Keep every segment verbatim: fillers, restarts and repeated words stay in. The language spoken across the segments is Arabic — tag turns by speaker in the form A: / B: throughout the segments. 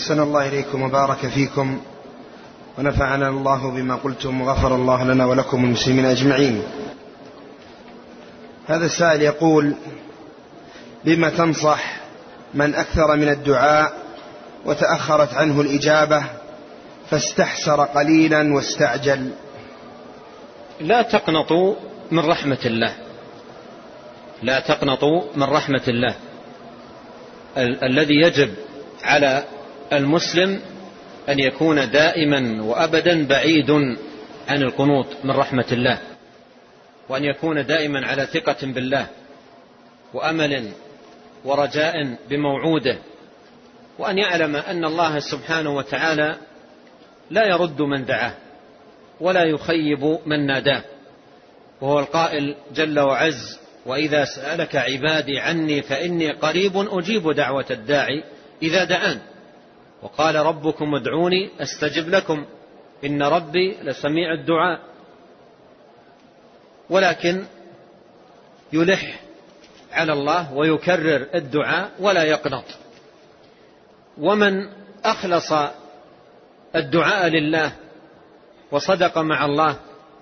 A: أحسن الله إليكم وبارك فيكم ونفعنا الله بما قلتم وغفر الله لنا ولكم المسلمين أجمعين. هذا السائل يقول: بما تنصح من أكثر من الدعاء وتأخرت عنه الإجابة فاستحسر قليلا واستعجل؟
B: لا تقنطوا من رحمة الله، لا تقنطوا من رحمة الله. ال- الذي يجب على المسلم أن يكون دائما وأبدا بعيد عن القنوط من رحمة الله، وأن يكون دائما على ثقة بالله وأمل ورجاء بموعوده، وأن يعلم أن الله سبحانه وتعالى لا يرد من دعاه ولا يخيب من ناداه، وهو القائل جل وعز: وإذا سألك عبادي عني فإني قريب أجيب دعوة الداعي إذا دعان. وقال: ربكم ادعوني أستجب لكم إن ربي لسميع الدعاء. ولكن يلح على الله ويكرر الدعاء ولا يقنط. ومن أخلص الدعاء لله وصدق مع الله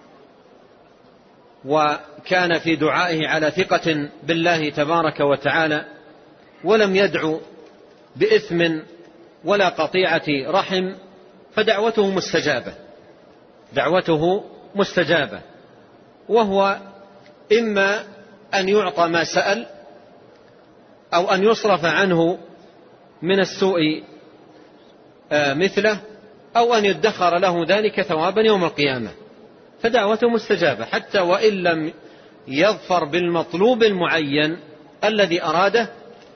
B: وكان في دعائه على ثقة بالله تبارك وتعالى ولم يدعو بإثم ولا قطيعة رحم فدعوته مستجابة، دعوته مستجابة. وهو إما أن يعطى ما سأل أو أن يصرف عنه من السوء مثله، أو أن يدخر له ذلك ثوابا يوم القيامة، فدعوته مستجابة حتى وإن لم يظفر بالمطلوب المعين الذي أراده،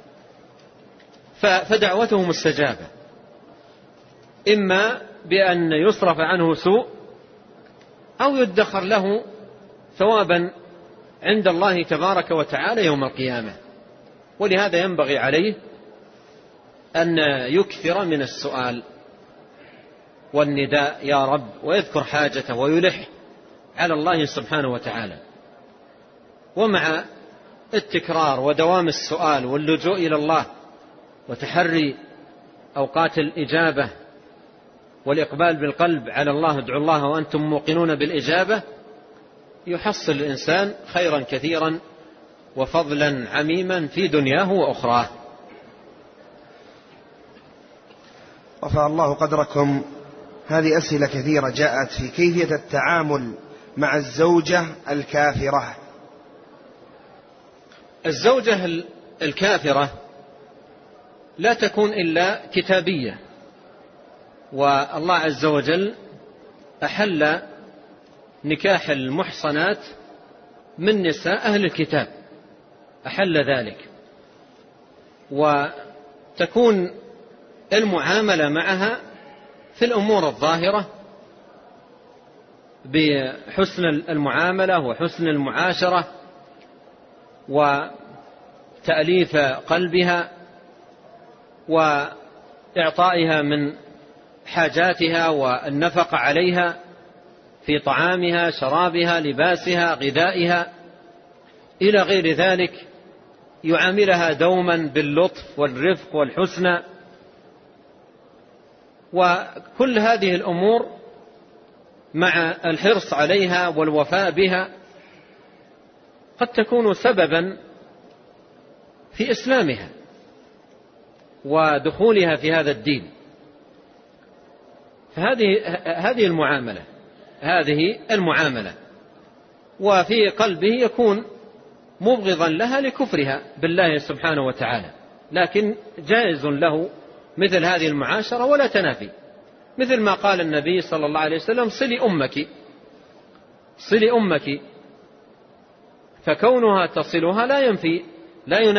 B: فدعوته مستجابة، إما بأن يصرف عنه سوء أو يدخر له ثوابا عند الله تبارك وتعالى يوم القيامة. ولهذا ينبغي عليه أن يكثر من السؤال والنداء يا رب، ويذكر حاجته ويلح على الله سبحانه وتعالى. ومع التكرار ودوام السؤال واللجوء إلى الله وتحري أوقات الإجابة والإقبال بالقلب على الله، ادعوا الله وأنتم موقنون بالإجابة، يحصل الإنسان خيرا كثيرا وفضلا عميما في دنياه وأخراه.
A: رفع الله قدركم. هذه أسئلة كثيرة جاءت في كيفية التعامل مع الزوجة الكافرة.
B: الزوجة الكافرة لا تكون إلا كتابية، والله عز وجل أحل نكاح المحصنات من نساء أهل الكتاب، أحل ذلك، وتكون المعاملة معها في الأمور الظاهرة بحسن المعاملة وحسن المعاشرة وتأليف قلبها وإعطائها من حاجاتها والنفقة عليها في طعامها شرابها لباسها غذائها إلى غير ذلك، يعاملها دوما باللطف والرفق والحسنى. وكل هذه الأمور مع الحرص عليها والوفاء بها قد تكون سببا في إسلامها ودخولها في هذا الدين. فهذه هذه المعاملة هذه المعاملة وفي قلبه يكون مبغضا لها لكفرها بالله سبحانه وتعالى، لكن جائز له مثل هذه المعاشرة ولا تنافي، مثل ما قال النبي صلى الله عليه وسلم: صلي أمك صلي أمك، فكونها تصلها لا ينفي لا ينافي